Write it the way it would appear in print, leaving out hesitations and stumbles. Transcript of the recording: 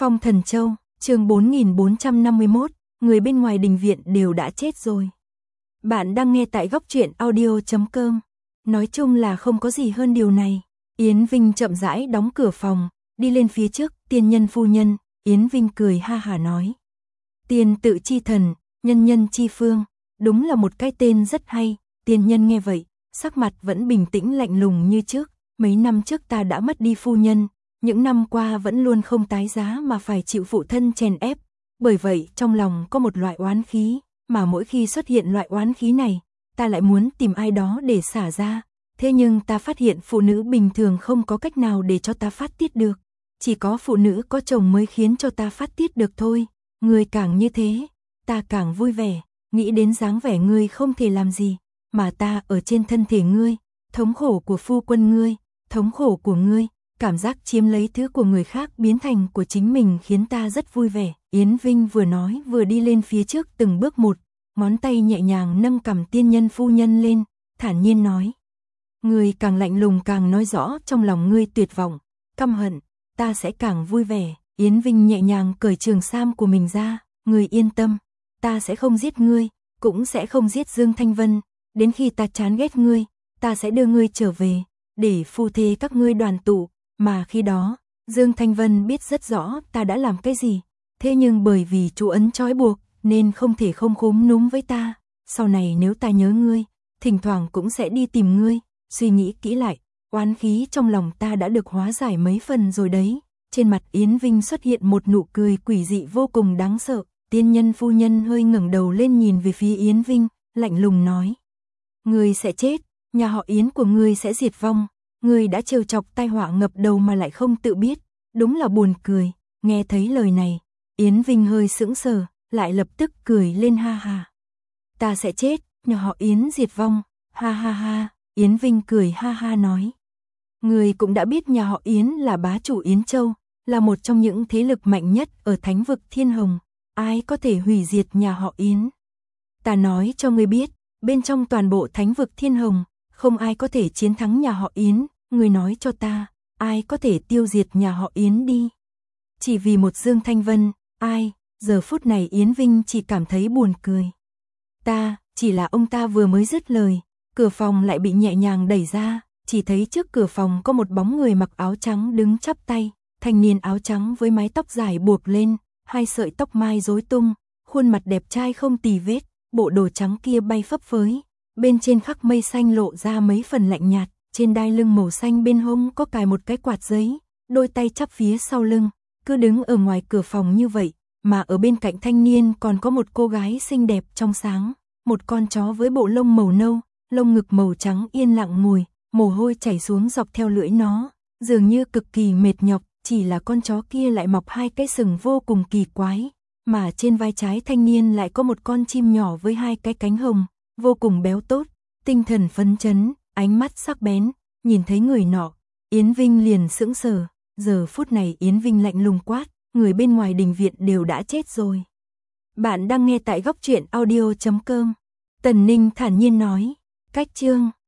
Phong Thần Châu, chương 4451, người bên ngoài đình viện đều đã chết rồi. Bạn đang nghe tại góc truyện audio.com. Nói chung là không có gì hơn điều này. Yến Vinh chậm rãi đóng cửa phòng, đi lên phía trước, tiên nhân phu nhân. Yến Vinh cười ha hả nói. Tiên tự chi thần, nhân nhân chi phương, đúng là một cái tên rất hay. Tiên nhân nghe vậy, sắc mặt vẫn bình tĩnh lạnh lùng như trước. Mấy năm trước ta đã mất đi phu nhân, những năm qua vẫn luôn không tái giá mà phải chịu phụ thân chèn ép. Bởi vậy trong lòng có một loại oán khí, mà mỗi khi xuất hiện loại oán khí này, ta lại muốn tìm ai đó để xả ra. Thế nhưng ta phát hiện phụ nữ bình thường không có cách nào để cho ta phát tiết được. Chỉ có phụ nữ có chồng mới khiến cho ta phát tiết được thôi. Ngươi càng như thế, ta càng vui vẻ, nghĩ đến dáng vẻ ngươi không thể làm gì, mà ta ở trên thân thể ngươi, thống khổ của phu quân ngươi, thống khổ của ngươi, cảm giác chiếm lấy thứ của người khác biến thành của chính mình khiến ta rất vui vẻ. Yến Vinh vừa nói vừa đi lên phía trước từng bước một, ngón tay nhẹ nhàng nâng cằm tiên nhân phu nhân lên, thản nhiên nói. Ngươi càng lạnh lùng càng nói rõ trong lòng ngươi tuyệt vọng, căm hận, ta sẽ càng vui vẻ. Yến Vinh nhẹ nhàng cởi trường sam của mình ra, ngươi yên tâm, ta sẽ không giết ngươi, cũng sẽ không giết Dương Thanh Vân, đến khi ta chán ghét ngươi, ta sẽ đưa ngươi trở về, để phu thê các ngươi đoàn tụ, mà khi đó, Dương Thanh Vân biết rất rõ ta đã làm cái gì, thế nhưng bởi vì chú ấn trói buộc, nên không thể không khúm núm với ta, sau này nếu ta nhớ ngươi, thỉnh thoảng cũng sẽ đi tìm ngươi, suy nghĩ kỹ lại, oán khí trong lòng ta đã được hóa giải mấy phần rồi đấy. Trên mặt Yến Vinh xuất hiện một nụ cười quỷ dị vô cùng đáng sợ, tiên nhân phu nhân hơi ngẩng đầu lên nhìn về phía Yến Vinh, lạnh lùng nói. Ngươi sẽ chết, nhà họ Yến của ngươi sẽ diệt vong, ngươi đã trêu chọc tai họa ngập đầu mà lại không tự biết, đúng là buồn cười. Nghe thấy lời này, Yến Vinh hơi sững sờ, lại lập tức cười lên ha ha. Ta sẽ chết, nhà họ Yến diệt vong, ha ha ha. Yến Vinh cười ha ha nói. Ngươi cũng đã biết nhà họ Yến là bá chủ Yến Châu, là một trong những thế lực mạnh nhất ở thánh vực Thiên Hồng, ai có thể hủy diệt nhà họ Yến. Ta nói cho ngươi biết, bên trong toàn bộ thánh vực Thiên Hồng, không ai có thể chiến thắng nhà họ Yến, ngươi nói cho ta, ai có thể tiêu diệt nhà họ Yến đi. Chỉ vì một Dương Thanh Vân, ai, giờ phút này Yến Vinh chỉ cảm thấy buồn cười. Ta, chỉ là ông ta vừa mới dứt lời, cửa phòng lại bị nhẹ nhàng đẩy ra, chỉ thấy trước cửa phòng có một bóng người mặc áo trắng đứng chắp tay, thanh niên áo trắng với mái tóc dài buộc lên, hai sợi tóc mai rối tung, khuôn mặt đẹp trai không tì vết, bộ đồ trắng kia bay phấp phới, bên trên khắc mây xanh lộ ra mấy phần lạnh nhạt, trên đai lưng màu xanh bên hông có cài một cái quạt giấy, đôi tay chắp phía sau lưng, cứ đứng ở ngoài cửa phòng như vậy, mà ở bên cạnh thanh niên còn có một cô gái xinh đẹp trong sáng, một con chó với bộ lông màu nâu, lông ngực màu trắng yên lặng ngồi, mồ hôi chảy xuống dọc theo lưỡi nó, dường như cực kỳ mệt nhọc, chỉ là con chó kia lại mọc hai cái sừng vô cùng kỳ quái, mà trên vai trái thanh niên lại có một con chim nhỏ với hai cái cánh hồng, vô cùng béo tốt, tinh thần phấn chấn, ánh mắt sắc bén, nhìn thấy người nọ, Yến Vinh liền sững sờ, giờ phút này Yến Vinh lạnh lùng quát, người bên ngoài đình viện đều đã chết rồi. Bạn đang nghe tại góc truyện audio.com. Tần Ninh thản nhiên nói, cách chương